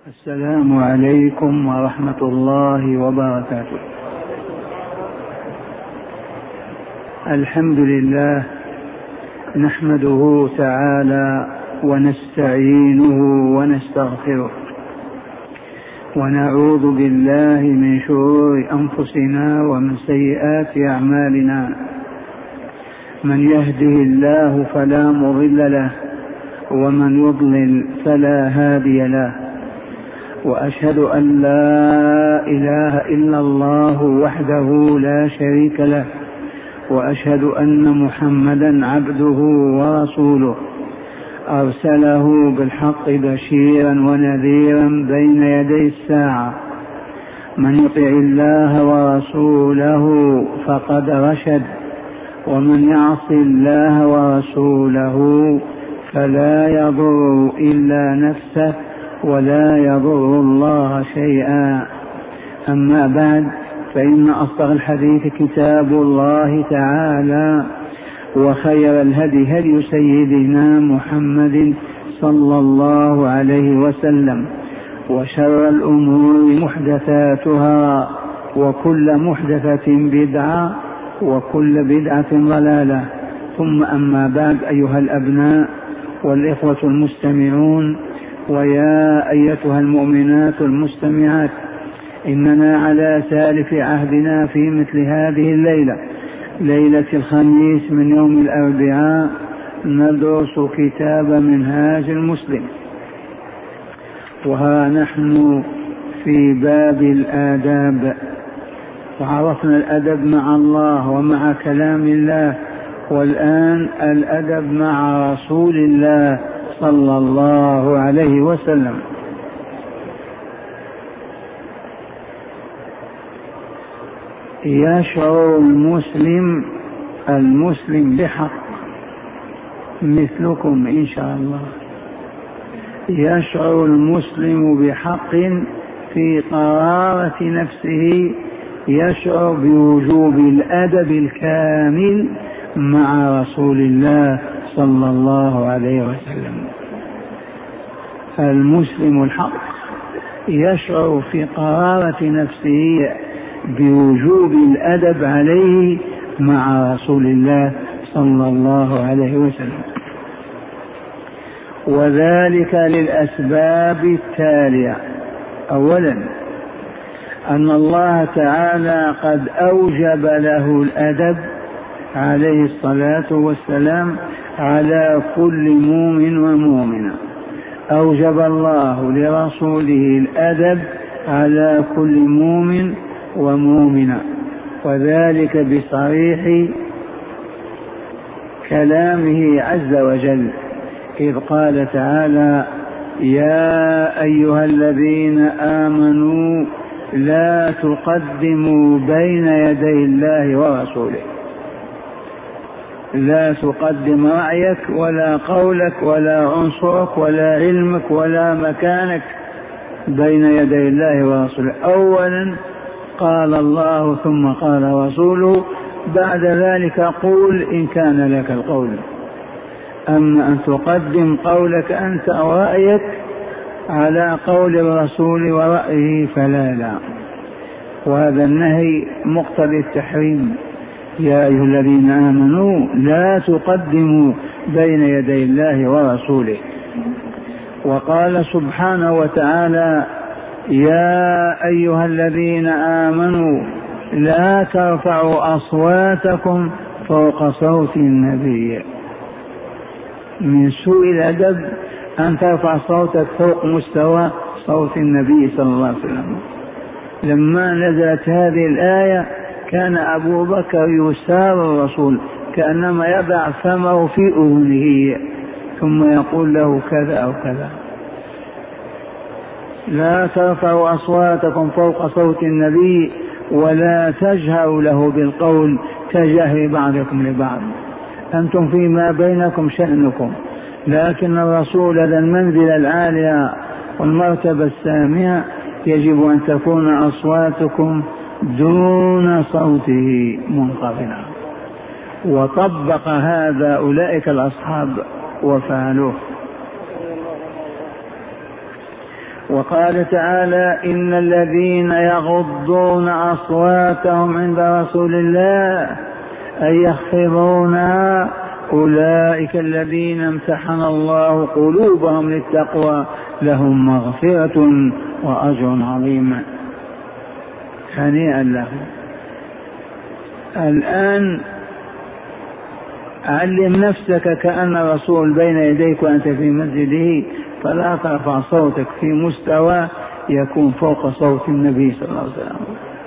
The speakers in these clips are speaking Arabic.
السلام عليكم ورحمة الله وبركاته. الحمد لله نحمده تعالى ونستعينه ونستغفره ونعوذ بالله من شرور أنفسنا ومن سيئات أعمالنا. من يهده الله فلا مضل له ومن يضلل فلا هادي له، وأشهد أن لا إله إلا الله وحده لا شريك له، وأشهد أن محمدا عبده ورسوله أرسله بالحق بشيرا ونذيرا بين يدي الساعة. من يطع الله ورسوله فقد رشد، ومن يعص الله ورسوله فلا يضر إلا نفسه ولا يضر الله شيئا. أما بعد، فإن أصدق الحديث كتاب الله تعالى، وخير الهدي هدي سيدنا محمد صلى الله عليه وسلم، وشر الأمور محدثاتها، وكل محدثة بدعة، وكل بدعة ضلالة. ثم أما بعد، أيها الأبناء والإخوة المستمعون، ويا أيتها المؤمنات المستمعات، إننا على سالف عهدنا في مثل هذه الليلة، ليلة الخميس من يوم الأربعاء، ندرس كتاب منهاج المسلم، وها نحن في باب الآداب. وعرفنا الأدب مع الله ومع كلام الله، والآن الأدب مع رسول الله صلى الله عليه وسلم. يشعر المسلم بحق مثلكم إن شاء الله، يشعر المسلم بحق في قرارة نفسه، يشعر بوجوب الأدب الكامل مع رسول الله صلى الله عليه وسلم. المسلم الحق يشعر في قرارة نفسه بوجوب الأدب عليه مع رسول الله صلى الله عليه وسلم، وذلك للأسباب التالية. أولا، أن الله تعالى قد أوجب له الأدب عليه الصلاة والسلام على كل مؤمن ومؤمنة. أوجب الله لرسوله الأدب على كل مؤمن ومؤمنة، وذلك بصريح كلامه عز وجل، إذ قال تعالى: يا أيها الذين آمنوا لا تقدموا بين يدي الله ورسوله. لا تقدم رأيك ولا قولك ولا عنصرك ولا علمك ولا مكانك بين يدي الله ورسوله. أولا قال الله ثم قال رسوله، بعد ذلك قول إن كان لك القول. أما أن تقدم قولك أنت أو رأيك على قول الرسول ورأيه فلا لا، وهذا النهي مقتضي التحريم. يا أيها الذين آمنوا لا تقدموا بين يدي الله ورسوله. وقال سبحانه وتعالى: يا أيها الذين آمنوا لا ترفعوا أصواتكم فوق صوت النبي. من سوء الأدب أن ترفع صوتك فوق مستوى صوت النبي صلى الله عليه وسلم. لما نزلت هذه الآية كان أبو بكر يسار الرسول كأنما يضع فمه في أذنه ثم يقول له كذا أو كذا. لا ترفعوا أصواتكم فوق صوت النبي ولا تجهروا له بالقول كجهر بعضكم لبعض. أنتم فيما بينكم شأنكم، لكن الرسول ذا المنزلة العالية والمرتبة السامية يجب أن تكون أصواتكم دون صوته منخفضة. وطبق هذا أولئك الأصحاب وفعلوه. وقال تعالى إن الذين يغضون أصواتهم عند رسول الله أي يخفضونها أولئك الذين امتحن الله قلوبهم للتقوى لهم مغفرة وأجر عظيم. هنيئا لهم. الآن علم نفسك كأن الرسول بين يديك وأنت في مسجده، فلا ترفع صوتك في مستوى يكون فوق صوت النبي صلى الله عليه وسلم.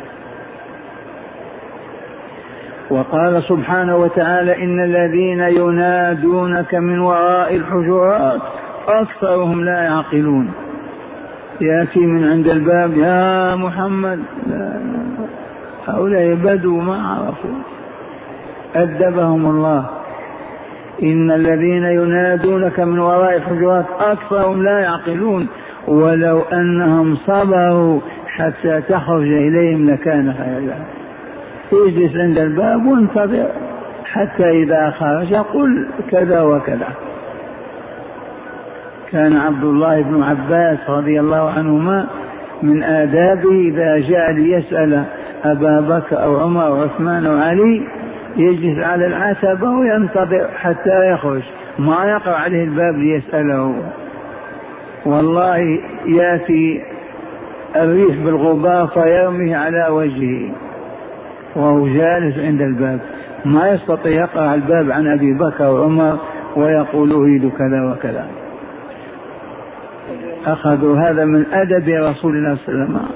وقال سبحانه وتعالى إن الذين ينادونك من وراء الحجرات أكثرهم لا يعقلون. يأتي من عند الباب يا محمد، هؤلاء بدوا ما عرفوا، أدبهم الله. إن الذين ينادونك من وراء الحجرات أكثرهم لا يعقلون ولو أنهم صبروا حتى تخرج إليهم لكان خيرا لهم. اجلس عند الباب وانتظر حتى إذا خرج قل كذا وكذا. كان عبد الله بن عباس رضي الله عنهما من آدابه إذا جاء ليسأل أبا بكر أو عمر أو عثمان أو علي يجلس على العتبة وينتظر حتى يخرج، ما يقع عليه الباب ليسأله. والله يأتي الريح بالغبار فيرميه على وجهه وهو جالس عند الباب، ما يستطيع يقع الباب عن أبي بكر وعمر ويقول أريد كذا وكذا. أخذوا هذا من أدب رسول الله صلى الله عليه وسلم.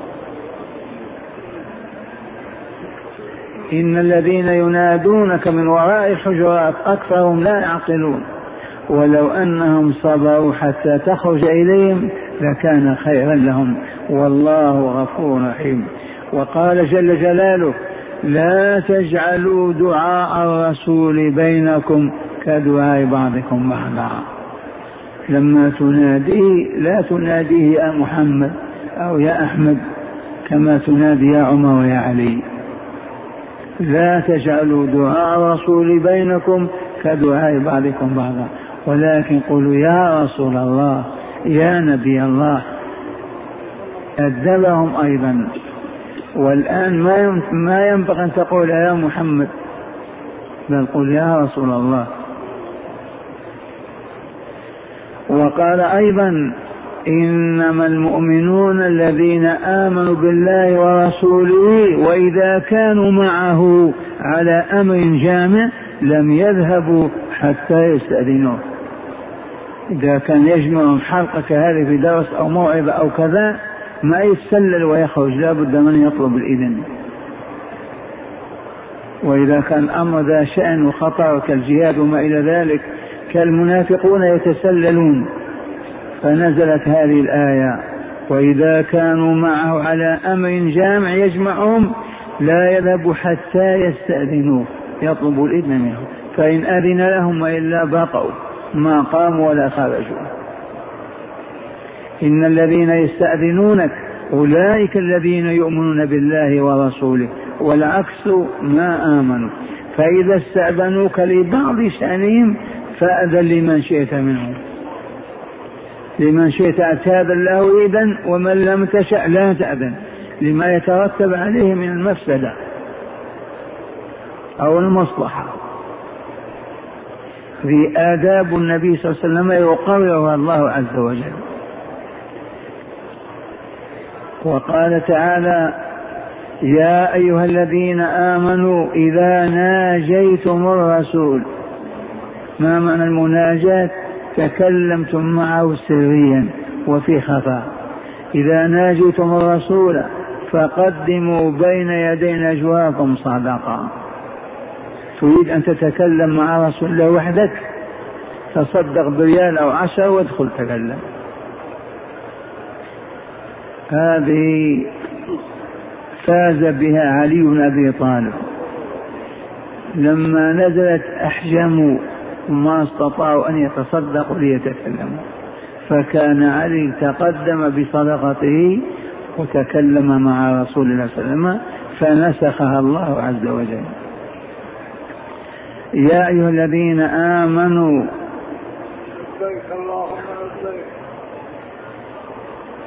إن الذين ينادونك من وراء الحجرات أكثرهم لا يعقلون ولو أنهم صبروا حتى تخرج إليهم لكان خيرا لهم والله غفور رحيم. وقال جل جلاله لا تجعلوا دعاء الرسول بينكم كدعاء بعضكم بعضا. لما تناديه لا تناديه يا محمد أو يا أحمد كما تنادي يا عمر ويا علي. لا تجعلوا دعاء الرسول بينكم كدعاء بعضكم بعضا ولكن قولوا يا رسول الله يا نبي الله. أدبهم أيضا. والآن ما ينبغي أن تقول يا محمد بل قل يا رسول الله. وقال أيضا إنما المؤمنون الذين آمنوا بالله ورسوله وإذا كانوا معه على أمر جامع لم يذهبوا حتى يستأذنوه. إذا كان يجمعهم حلقة كهذه في درس أو موعظة أو كذا ما يتسلل ويخرج، لا بد من يطلب الإذن. وإذا كان الأمر ذا شأن وخطر كالجهاد وما إلى ذلك كالمنافقون يتسللون، فنزلت هذه الآية وإذا كانوا معه على أمر جامع يجمعهم لا يذهبوا حتى يستأذنوه يطلبوا الإذن منه، فإن أذن لهم وإلا بقوا ما قاموا ولا خرجوا. إن الذين يستأذنونك أولئك الذين يؤمنون بالله ورسوله والعكس ما آمنوا، فإذا استأذنوك لبعض شأنهم فأذن لمن شئت منهم، لمن شئت تأذن له إذن ومن لم تشأ لا تأذن لما يترتب عليه من المفسدة أو المصلحة. في آداب النبي صلى الله عليه وسلم يقررها الله عز وجل. وقال تعالى يا أيها الذين آمنوا إذا ناجيتم الرسول. ما معنى المناجاة؟ تكلمتم معه سريا وفي خفاء. إذا ناجيتم الرسول فقدموا بين يدي نجواكم صدقة. تريد أن تتكلم مع رسول الله وحدك تصدق بريال أو 10 وادخل تكلم. هذه فاز بها علي بن أبي طالب لما نزلت أحجموا وما استطاعوا أن يتصدقوا ليتكلموا، فكان علي تقدم بصدقته وتكلم مع رسول الله صلى الله عليه وسلم فنسخها الله عز وجل. يا أيها الذين آمنوا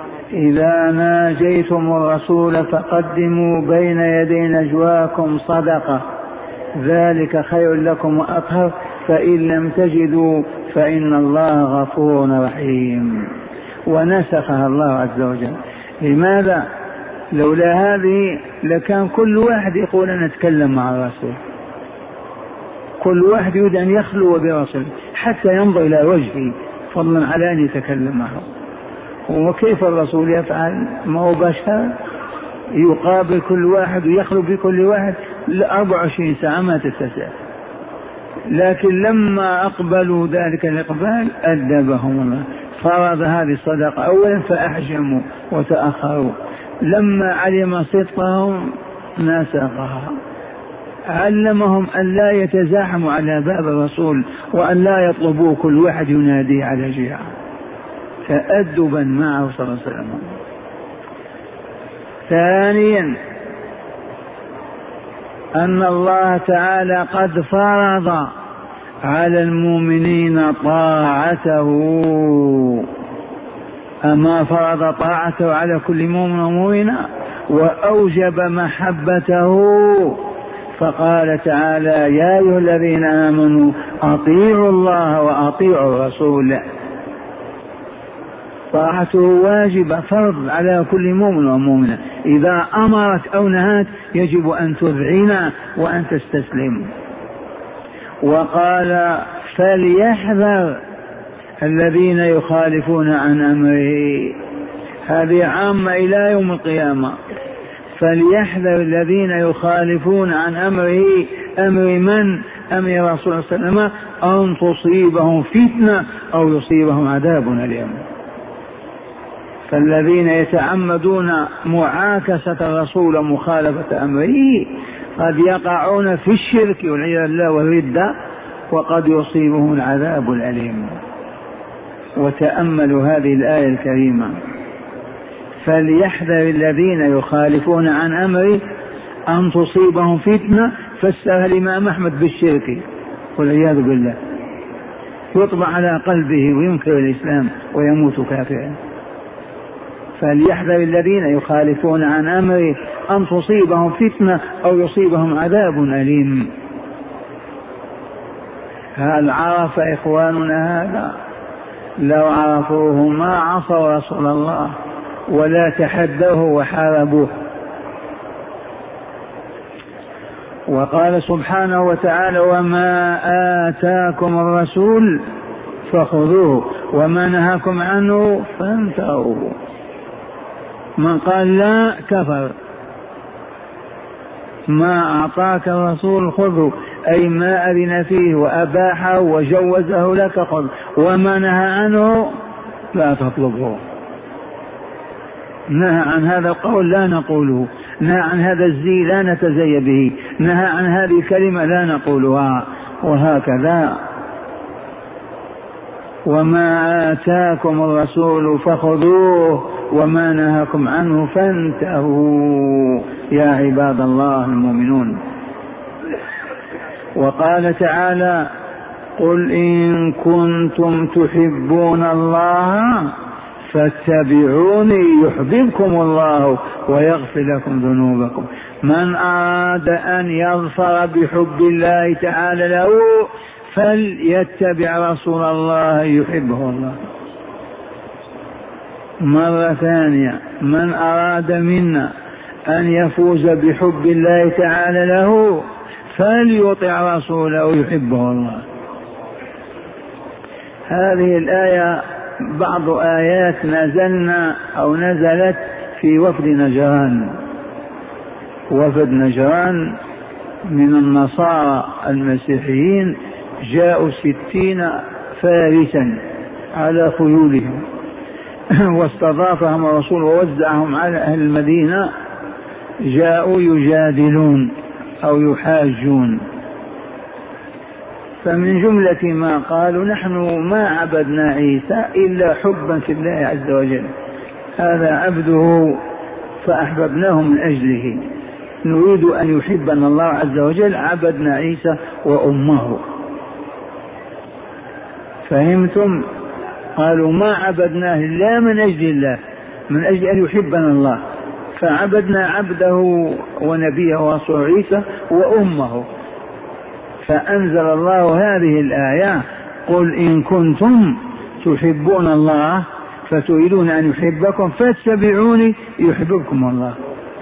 إذا ناجيتم الرسول فقدموا بين يدي نجواكم صدقة ذلك خير لكم وأطهر فإن لم تجدوا فإن الله غفور رحيم. ونسخها الله عز وجل. لماذا؟ لولا هذه لكان كل واحد يقول أنا أتكلم مع الرسول، كل واحد يريد أن يخلو برسول حتى ينظر إلى وجهه فضلا على أن يتكلم معه. وكيف الرسول يفعل؟ ما هو بشر يقابل كل واحد ويخلو بكل واحد 24 ساعة ما تتسع. لكن لما أقبلوا ذلك الإقبال أدبهم الله، فرض هذه الصدقة أولا فأحجموا وتأخروا، لما علم صدقهم نسخها، علمهم أن لا يتزاحموا على باب الرسول وأن لا يطلبوا كل واحد ينادي على جهة، تأدبا معه صلى الله عليه وسلم. ثانيا أن الله تعالى قد فرض على المؤمنين طاعته، أما فرض طاعته على كل مؤمن ومؤمنة وأوجب محبته، فقال تعالى يا أيها الذين آمنوا أطيعوا الله وأطيعوا الرسول. طاعته واجبة فرض على كل مؤمن ومؤمنة، إذا أمرت أو نهت يجب أن تذعن وأن تستسلم. وقال فليحذر الذين يخالفون عن أمره، هذه عامة إلى يوم القيامة. فليحذر الذين يخالفون عن أمره، أمر من؟ أمر رسول الله صلى الله عليه وسلم، أن تصيبهم فتنة أو يصيبهم عذاب أليم. فالذين يتعمدون معاكسة الرسول ومخالفة أمره قد يقعون في الشرك والعياذ بالله والردة، وقد يصيبهم العذاب الأليم. وتأملوا هذه الآية الكريمة، فليحذر الذين يخالفون عن أمره أن تصيبهم فتنة، فسرها الإمام أحمد بالشرك والعياذ بالله، يطبع على قلبه وينكر الإسلام ويموت كافرا. فليحذر الذين يخالفون عن أمره أن تصيبهم فتنة أو يصيبهم عذاب أليم. هل عرف إخواننا هذا؟ لو عرفوه ما عصوا رسول الله ولا تحدوه وحاربوه. وقال سبحانه وتعالى وما آتاكم الرسول فخذوه وما نهاكم عنه فانتهوا. من قال لا كفر. ما أعطاك الرسول خذه، أي ما أذن فيه وأباحه وجوزه لك خذ، وما نهى عنه لا تطلبه. نهى عن هذا القول لا نقوله، نهى عن هذا الزي لا نتزي به، نهى عن هذه الكلمة لا نقولها، وهكذا. وما آتاكم الرسول فخذوه وما نهاكم عنه فانتهوا يا عباد الله المؤمنون. وقال تعالى قل إن كنتم تحبون الله فاتبعوني يحببكم الله ويغفر لكم ذنوبكم. من أراد أن يظفر بحب الله تعالى له فليتبع رسول الله يحبه الله. مرة ثانية، من أراد منا أن يفوز بحب الله تعالى له فليطع رسوله يحبه الله. هذه الآية بعض آيات نزلت في وفد نجران. وفد نجران من النصارى المسيحيين جاءوا 60 فارسا على خيولهم واستضافهم الرسول ووزعهم على أهل المدينة. جاءوا يجادلون أو يحاجون، فمن جملة ما قالوا نحن ما عبدنا عيسى إلا حبا في الله عز وجل، هذا عبده فأحببناه من أجله، نريد أن يحبنا الله عز وجل عبدنا عيسى وأمه. فهمتم؟ قالوا ما عبدناه إلا من أجل الله، من أجل أن يحبنا الله، فعبدنا عبده ونبيه ورسوله عيسى وأمه، فأنزل الله هذه الآية: قل إن كنتم تحبون الله فتريدون أن يحبكم فاتبعوني يحببكم الله.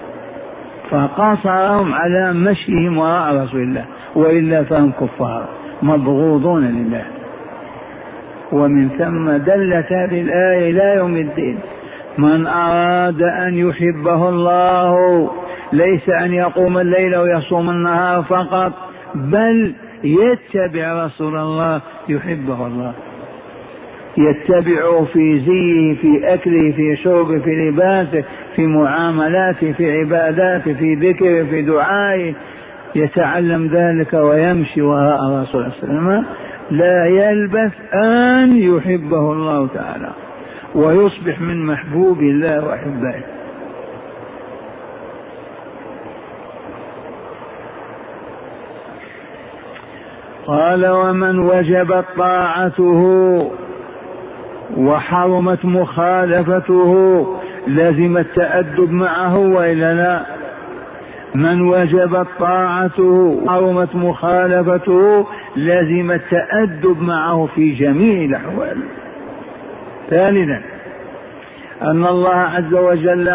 فقاصرهم على مشيهم وراء رسول الله، وإلا فهم كفار مبغوضون لله. ومن ثم دلت هذه الآية إلى يوم الدين: من أراد أن يحبه الله ليس أن يقوم الليل ويصوم النهار فقط، بل يتبع رسول الله يحبه الله، يتبعه في زيه، في أكله، في شربه، في لباسه، في معاملاته، في عباداته، في ذكره، في دعائه، يتعلم ذلك ويمشي وراء رسول الله صلى الله عليه وسلم، لا يلبث أن يحبه الله تعالى ويصبح من محبوب الله وأحبائه. قال: ومن وجبت طاعته وحرمت مخالفته لزم التأدب معه وإلا لا؟ من وجبت طاعته وحرمت مخالفته لزم التأدب معه في جميع الأحوال. ثالثا، أن الله عز وجل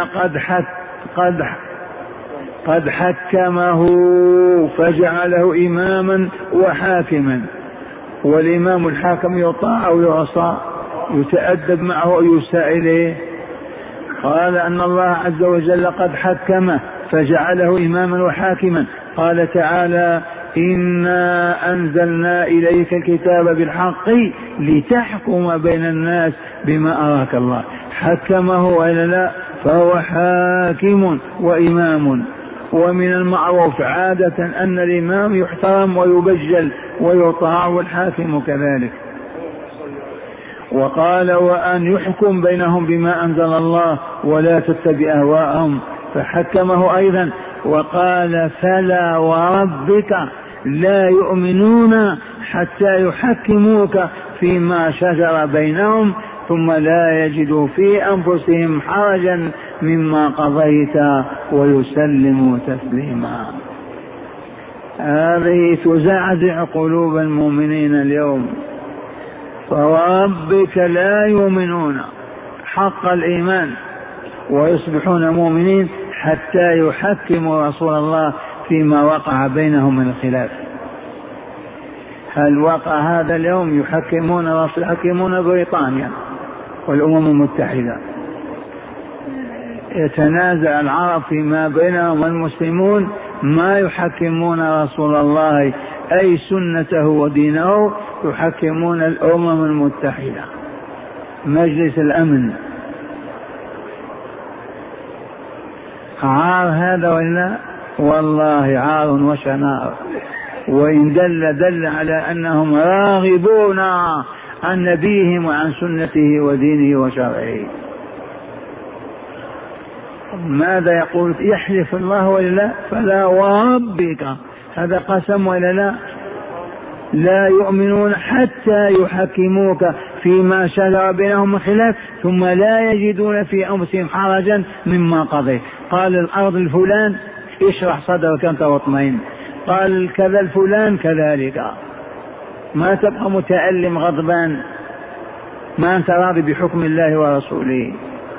قد حكمه فجعله إماما وحاكما، والإمام الحاكم يطاع أو يعصى، يتأدب معه أو يساء إليه. قال أن الله عز وجل قد حكمه فجعله إماما وحاكما. قال تعالى: إنا أنزلنا إليك الكتاب بالحق لتحكم بين الناس بما أراك الله. حكمه وإلا لا؟ فهو حاكم وإمام. ومن المعروف عادة أن الإمام يحترم ويبجل ويطاع، والحاكم كذلك. وقال: وأن يحكم بينهم بما أنزل الله ولا تتبع أهواءهم، فحكمه أيضا. وقال: فلا وربك لا يؤمنون حتى يحكموك فيما شجر بينهم ثم لا يجدوا في أنفسهم حرجا مما قضيت ويسلموا تسليما. هذه تزعزع قلوب المؤمنين اليوم. فوربك لا يؤمنون حق الإيمان ويصبحون مؤمنين حتى يحكموا رسول الله فيما وقع بينهم من الخلاف. هل وقع هذا اليوم؟ يحكمون بريطانيا والأمم المتحدة، يتنازع العرب فيما بينهم والمسلمون، ما يحكمون رسول الله أي سنته ودينه، يحكمون الأمم المتحدة، مجلس الأمن. عار هذا ولا؟ والله عار وشنار. وإن دل على أنهم راغبون عن نبيهم وعن سنته ودينه وشرعه. ماذا يقول؟ يحلف الله ولا لا؟ فلا وربك، هذا قسم ولا لا؟ لا يؤمنون حتى يحكموك فيما شجر بينهم من خلاف ثم لا يجدون في أنفسهم حرجا مما قضيت. قال الأرض الفلان اشرح صدرك أنت واطمئن، قال كذا الفلان كذلك، ما تبقى متألم غضبان، ما أنت راضي بحكم الله ورسوله.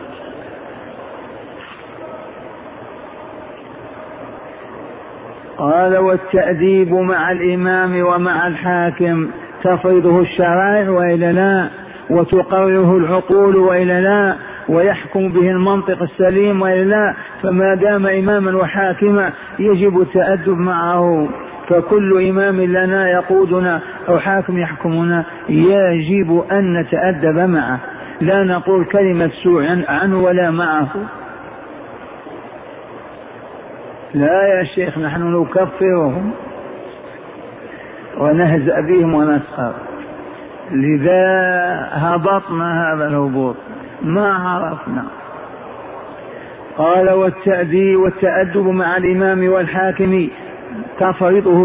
قال: والتأديب مع الإمام ومع الحاكم تفرضه الشرائع وإلا لا، وتقرره العقول وإلا لا، ويحكم به المنطق السليم وإلا لا. فما دام إماما وحاكما يجب التأدب معه، فكل إمام لنا يقودنا أو حاكم يحكمنا يجب أن نتأدب معه، لا نقول كلمة سوء عنه ولا معه. لا يا شيخ، نحن نكفرهم ونهزأ بهم ونسخر، لذا هبطنا هذا الهبوط، ما عرفنا. قال: والتأدب مع الإمام والحاكم تفرضه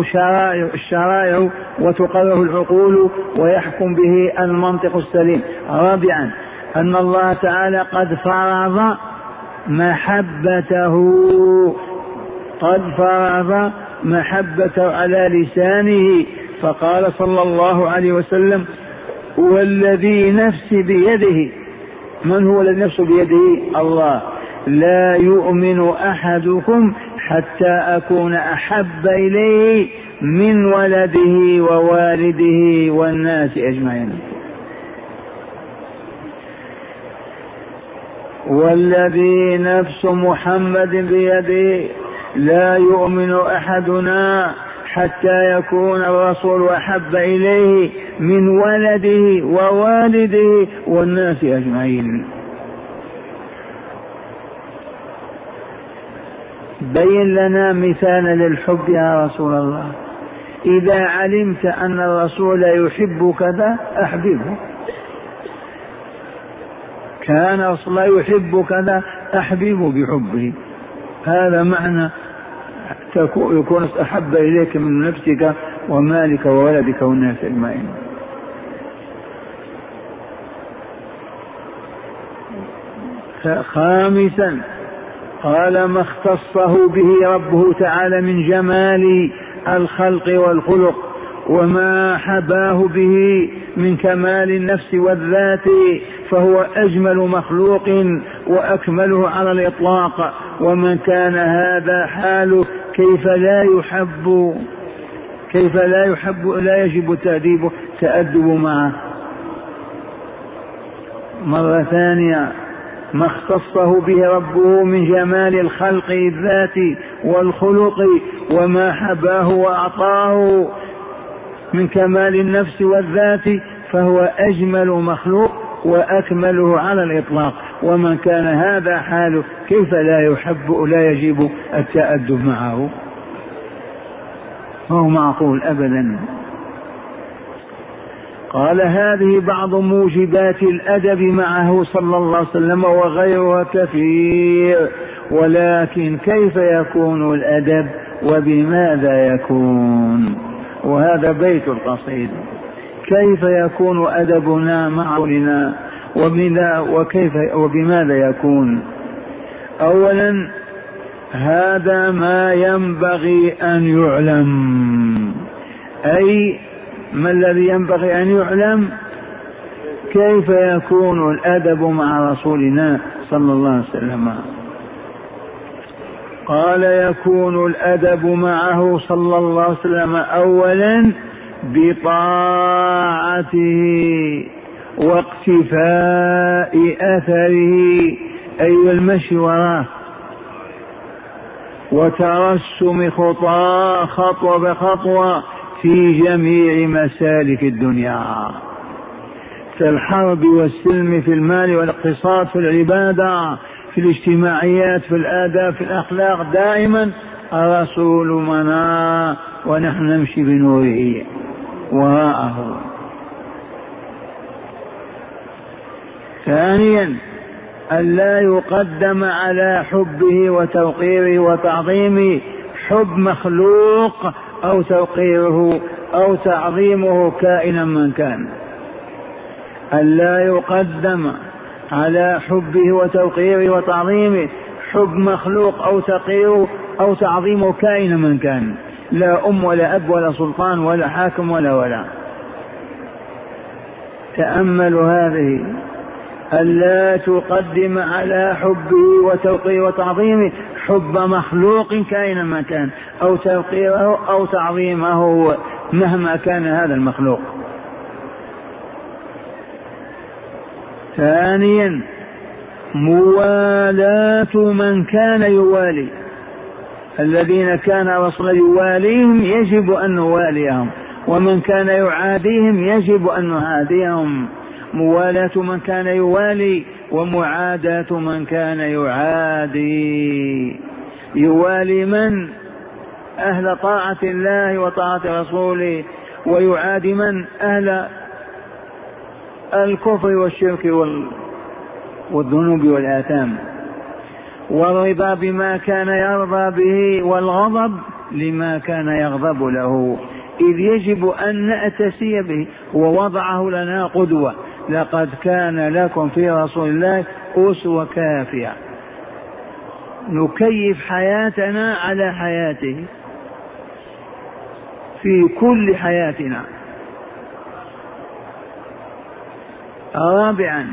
الشرائع وتقرره العقول ويحكم به المنطق السليم. رابعا، أن الله تعالى قد فرض محبته، قد فرض محبته على لسانه، فقال صلى الله عليه وسلم: والذي نفسي بيده. من هو الذي نفسه بيده؟ الله. لا يؤمن أحدكم حتى أكون أحب إليه من ولده ووالده والناس أجمعين. والذي نفس محمد بيده لا يؤمن أحدنا حتى يكون الرسول أحب إليه من ولده ووالده والناس أجمعين. بين لنا مثالا للحب يا رسول الله. إذا علمت أن الرسول يحب كذا أحببه، كان رسول الله يحب كذا أحببه بحبه. هذا معنى يكون أحب إليك من نفسك ومالك وولدك والناس أجمعين. خامسا قال: ما اختصه به ربه تعالى من جمال الخلق والخلق، وما حباه به من كمال النفس والذات، فهو أجمل مخلوق وأكمله على الإطلاق. ومن كان هذا حاله كيف لا يحب لا يجب تأدب معه. مرة ثانية: ما اختصه به ربه من جمال الخلق الذات والخلق، وما حباه وأعطاه من كمال النفس والذات، فهو أجمل مخلوق وأكمله على الإطلاق. ومن كان هذا حاله كيف لا يجب التأدب معه؟ هو معقول أبدا. قال: هذه بعض موجبات الأدب معه صلى الله عليه وسلم، وغيرها كثير. ولكن كيف يكون الأدب وبماذا يكون؟ وهذا بيت القصيد. كيف يكون أدبنا مع رسولنا وبماذا يكون؟ أولا، هذا ما ينبغي أن يعلم. أي ما الذي ينبغي أن يعلم؟ كيف يكون الأدب مع رسولنا صلى الله عليه وسلم. قال: يكون الأدب معه صلى الله عليه وسلم أولا بطاعته واقتفاء أثره، أي المشي وراه، وترسم خطوة بخطوة في جميع مسالك الدنيا، في الحرب والسلم، في المال والاقتصاد، في العبادة، في الاجتماعيات، في الآداب، في الأخلاق. دائما الرسول منا ونحن نمشي بنوره وراءه. ثانيا، ألا يقدم على حبه وتوقيره وتعظيمه حب مخلوق أو توقيره أو تعظيمه كائنا من كان. ألا يقدم على حبه وتوقيره وتعظيمه حب مخلوق أو توقيره أو تعظيمه كائنا من كان، لا أم ولا أب ولا سلطان ولا حاكم ولا. تأملوا هذه: ألا تقدم على حبه وتوقيره وتعظيمه حب مخلوق كائنا ما كان، أو توقيره أو تعظيمه مهما كان هذا المخلوق. ثانيا، موالاة من كان يوالي. الذين كان رسول يواليهم يجب أن نواليهم، ومن كان يعاديهم يجب أن نعاديهم. موالاة من كان يوالي ومعاداة من كان يعادي. يوالي من؟ أهل طاعة الله وطاعة رسوله، ويعادي من؟ أهل الكفر والشرك والذنوب والآثام. والرضا بما كان يرضى به، والغضب لما كان يغضب له، إذ يجب أن نأتسي به. ووضعه لنا قدوة، لقد كان لكم في رسول الله أسوة كافية. نكيف حياتنا على حياته في كل حياتنا. رابعا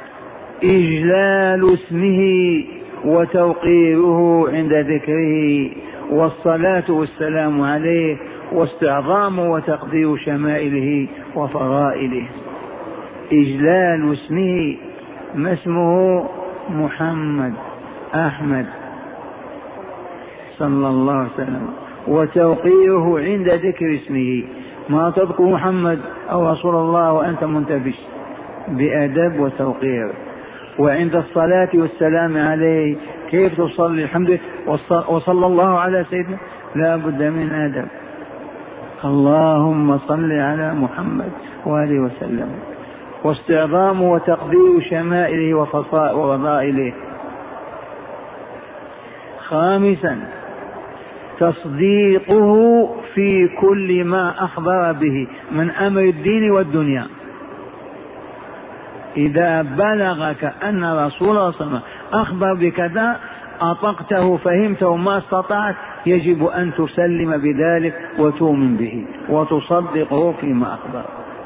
إجلال اسمه وتوقيره عند ذكره والصلاة والسلام عليه واستعظام وتقدير شمائله وفضائله. إجلال اسمه، ما اسمه؟ محمد أحمد صلى الله عليه وسلم، وتوقيره عند ذكر اسمه. ما تذكر محمد أو رسول الله وأنت منتبش، بأدب وتوقير. وعند الصلاة والسلام عليه كيف تصلي؟ الحمد لله وصلى الله على سيدنا، لا بد من أدب. اللهم صل على محمد وآله وسلم. واستعظام وتقدير شمائله وفضائله. خامسا تصديقه في كل ما أخبر به من أمر الدين والدنيا. إذا بلغك أن رسول الله صلى الله عليه وسلم أخبر بكذا أطقته فهمته ما استطعت، يجب أن تسلم بذلك وتؤمن به وتصدقه فيما أخبر.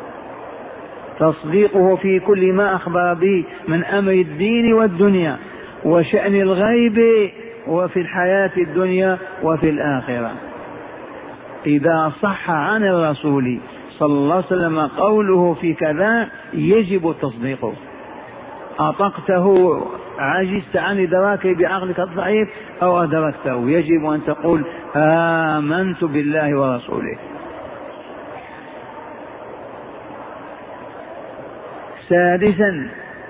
تصديقه في كل ما أخبر به من أمر الدين والدنيا وشأن الغيب وفي الحياة الدنيا وفي الآخرة. إذا صح عن الرسول صلى الله عليه وسلم قوله في كذا يجب تصديقه. أطقته، عجزت عن إدراكه بعقلك الضعيف أو أدركته، يجب أن تقول آمنت بالله ورسوله. سادسا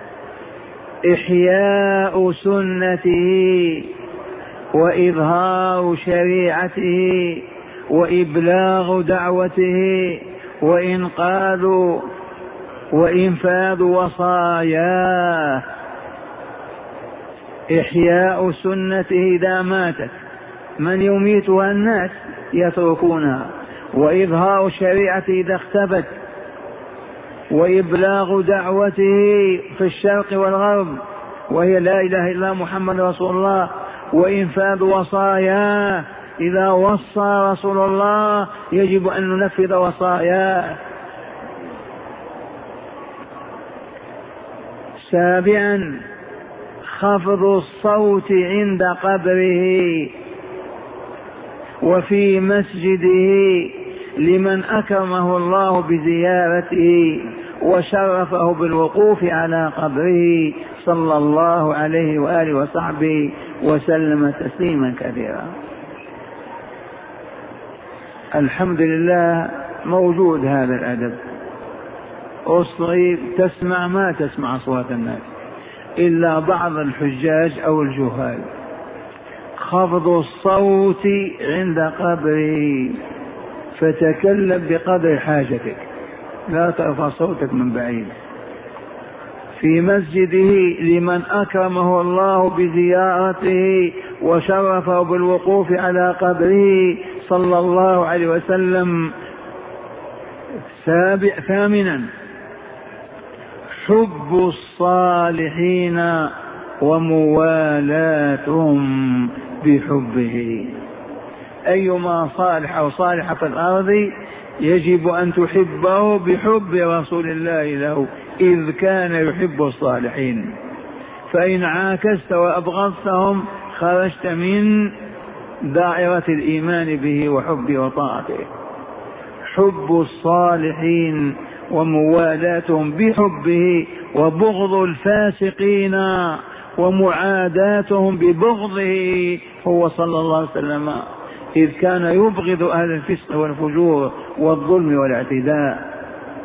إحياء سنته وإظهار شريعته وإبلاغ دعوته وإنفاذ وصاياه. إحياء سنته إذا ماتت من يميتها؟ الناس يتركونها. وإظهار شريعته إذا اختفت. وإبلاغ دعوته في الشرق والغرب وهي لا إله إلا محمد رسول الله. وإنفاذ وصاياه، إذا وصى رسول الله يجب أن ننفذ وصاياه. سابعا خفض الصوت عند قبره وفي مسجده لمن أكرمه الله بزيارته وشرفه بالوقوف على قبره صلى الله عليه وآله وصحبه وسلم تسليما كثيرا. الحمد لله موجود هذا الأدب. أصغي تسمع ما تسمع أصوات الناس إلا بعض الحجاج أو الجهال. خفض الصوت عند قبره، فتكلم بقدر حاجتك، لا ترفع صوتك من بعيد. في مسجده لمن أكرمه الله بزيارته وشرفه بالوقوف على قبره صلى الله عليه وسلم. ثامنا حب الصالحين وموالاتهم بحبه. أيما صالح أو صالحة في الأرض يجب أن تحبه بحب رسول الله له، إذ كان يحب الصالحين. فإن عاكست وأبغضتهم خرجت من دائرة الإيمان به وحبه وطاعته. حب الصالحين وموالاتهم بحبه، وبغض الفاسقين ومعاداتهم ببغضه هو صلى الله عليه وسلم، إذ كان يبغض أهل الفسق والفجور والظلم والاعتداء.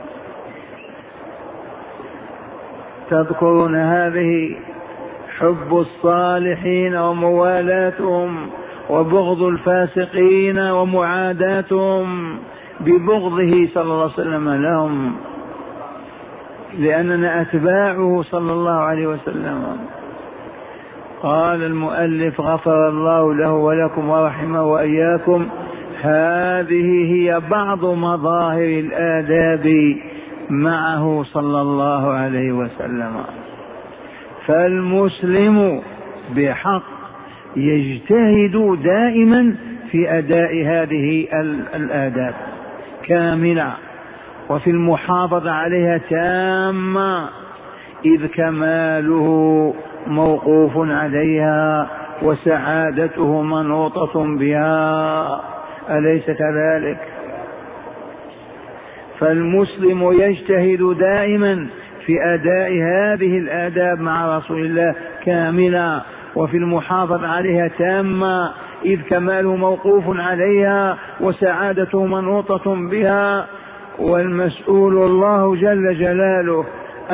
تذكرون هذه؟ حب الصالحين وموالاتهم وبغض الفاسقين ومعاداتهم ببغضه صلى الله عليه وسلم لهم، لأننا أتباعه صلى الله عليه وسلم. قال المؤلف غفر الله له ولكم ورحمه وإياكم: هذه هي بعض مظاهر الآداب معه صلى الله عليه وسلم. فالمسلم بحق يجتهد دائما في أداء هذه الآداب كاملة وفي المحافظة عليها تامة، إذ كماله موقوف عليها وسعادته منوطة بها، أليس كذلك؟ فالمسلم يجتهد دائما في أداء هذه الآداب مع رسول الله كاملة وفي المحافظة عليها تامة، إذ كماله موقوف عليها وسعادته منوطة بها. والمسؤول الله جل جلاله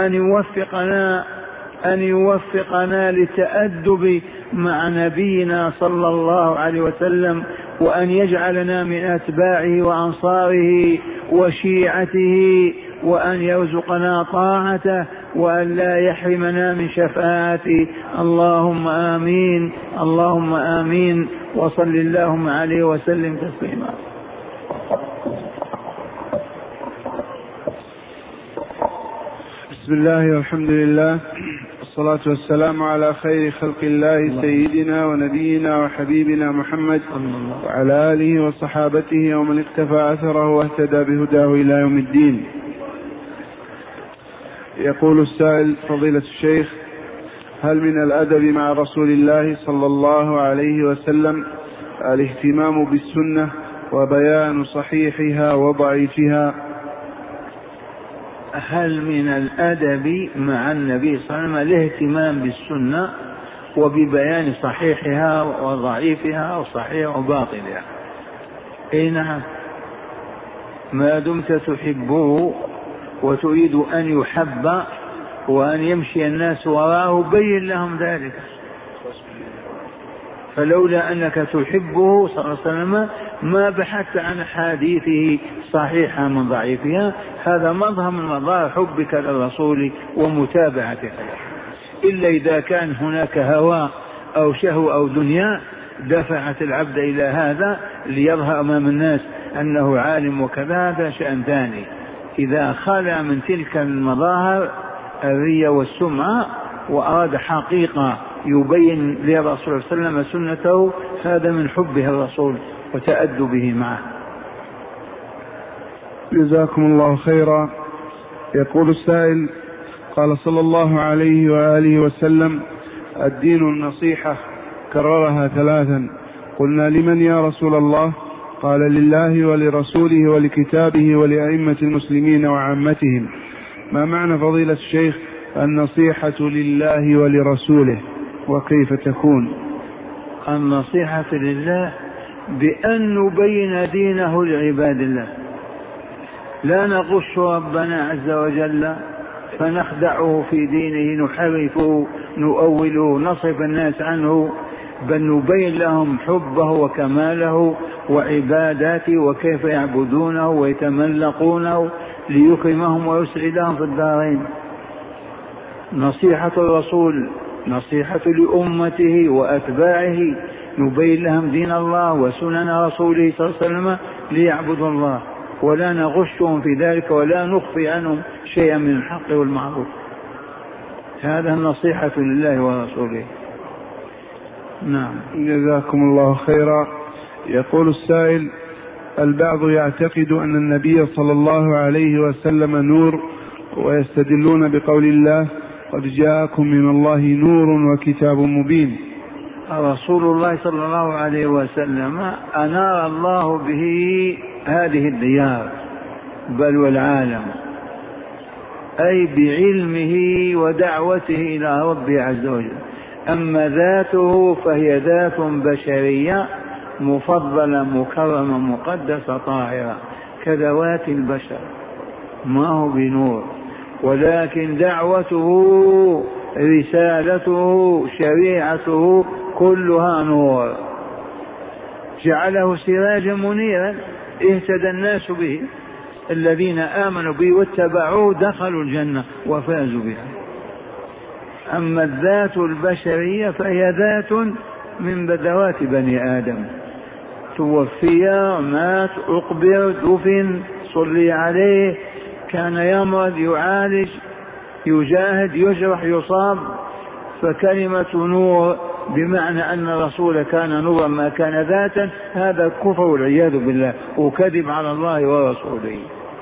أن يوفقنا للتأدب مع نبينا صلى الله عليه وسلم، وأن يجعلنا من أتباعه وأنصاره وشيعته، وأن يرزقنا طاعته، وأن لا يحرمنا من شفاعته. اللهم آمين، اللهم آمين، وصل اللهم عليه وسلم تسليما. بسم الله والحمد لله والصلاة والسلام على خير خلق الله سيدنا ونبينا وحبيبنا محمد وعلى آله وصحابته ومن اقتفى أثره واهتدى بهداه إلى يوم الدين. يقول السائل: فضيلة الشيخ، هل من الأدب مع رسول الله صلى الله عليه وسلم الاهتمام بالسنة وبيان صحيحها وضعيفها؟ هل من الأدب مع النبي صلى الله عليه وسلم الاهتمام بالسنة وببيان صحيحها وضعيفها وصحيح وباطلها؟ اي نعم، ما دمت تحبه وتريد أن يحب وأن يمشي الناس وراءه بين لهم ذلك. فلولا أنك تحبه صلى الله عليه وسلم ما بحثت عن حديثه صحيحة من ضعيفها. هذا مظهر من مظاهر حبك للرسول ومتابعتك له. إلا إذا كان هناك هوى أو شهوة أو دنيا دفعت العبد إلى هذا ليظهر أمام الناس أنه عالم وكذا، هذا شأن ثاني. إذا خلى من تلك المظاهر الرية والسمعة وأراد حقيقة يبين للرسول صلى الله عليه وسلم سنته، هذا من حبه الرسول وتأدبه معه. جزاكم الله خيرا. يقول السائل: قال صلى الله عليه وآله وسلم: الدين النصيحة، كررها 3. قلنا: لمن يا رسول الله؟ قال: لله ولرسوله ولكتابه ولأئمة المسلمين وعامتهم. ما معنى فضيلة الشيخ النصيحة لله ولرسوله، وكيف تكون؟ النصيحة لله بأن نبين دينه لعباد الله، لا نغش ربنا عز وجل فنخدعه في دينه، نحرفه نؤوله نصرف الناس عنه، بل نبين لهم حبه وكماله وعباداته وكيف يعبدونه ويتملقونه ليكرمهم ويسعدهم في الدارين. نصيحة الرسول نصيحة لأمته وأتباعه، نبين لهم دين الله وسنن رسوله صلى الله عليه وسلم ليعبدوا الله، ولا نغشهم في ذلك ولا نخفي عنهم شيئا من الحق والمعروف. هذا النصيحة لله ورسوله. نعم. جزاكم الله خيرا. يقول السائل: البعض يعتقد أن النبي صلى الله عليه وسلم نور، ويستدلون بقول الله: قد جاءكم من الله نور وكتاب مبين. رسول الله صلى الله عليه وسلم أنار الله به هذه الديار بل والعالم، أي بعلمه ودعوته إلى ربه عز وجل. أما ذاته فهي ذات بشرية مفضلة مكرمة مقدسة طاهرة كذوات البشر، ما هو بنور، ولكن دعوته رسالته شريعته كلها نور، جعله سراجا منيرا اهتدى الناس به، الذين آمنوا به واتبعوه دخلوا الجنة وفازوا بها. أما الذات البشرية فهي ذات من ذوات بني آدم، توفي مات أقبر دفن صلي عليه كان يمرض يعالج يجاهد يجرح يصاب، فكلمة نور بمعنى أن الرسول كان نورا ما كان ذاتا، هذا كفر والعياذ بالله وكذب على الله ورسوله.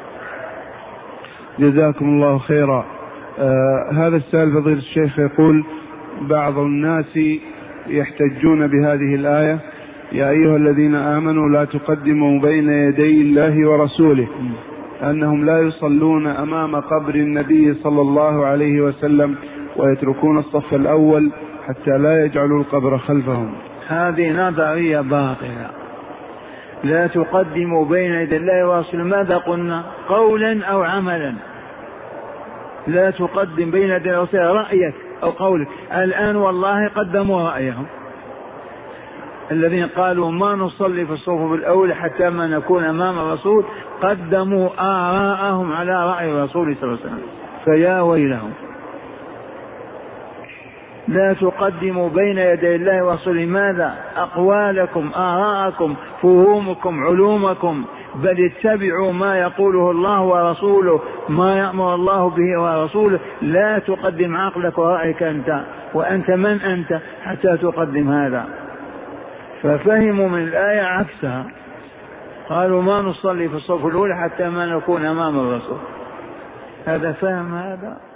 جزاكم الله خيرا. هذا السائل فضيلة الشيخ يقول: بعض الناس يحتجون بهذه الآية: يا أيها الذين آمنوا لا تقدموا بين يدي الله ورسوله، أنهم لا يصلون أمام قبر النبي صلى الله عليه وسلم ويتركون الصف الأول حتى لا يجعلوا القبر خلفهم. هذه نظرية باطلة. لا تقدموا بين يدي الله ورسوله، ماذا قلنا؟ قولا أو عملا. لا تقدم بين يدي الرسول رأيك أو قولك. الآن والله قدموا رأيهم، الذين قالوا ما نصلي في الصفوف الأول حتى ما نكون أمام الرسول، قدموا آراءهم على رأي الرسول صلى الله عليه وسلم، فيا ويلهم. لا تقدموا بين يدي الله ورسوله ماذا؟ أقوالكم، آراءكم، فهومكم، علومكم، بل اتبعوا ما يقوله الله ورسوله، ما يأمر الله به ورسوله. لا تقدم عقلك ورأيك أنت، وأنت من أنت حتى تقدم هذا؟ ففهموا من الآية عكسها، قالوا ما نصلي في الصف الأولى حتى ما نكون أمام الرسول. هذا فهم هذا.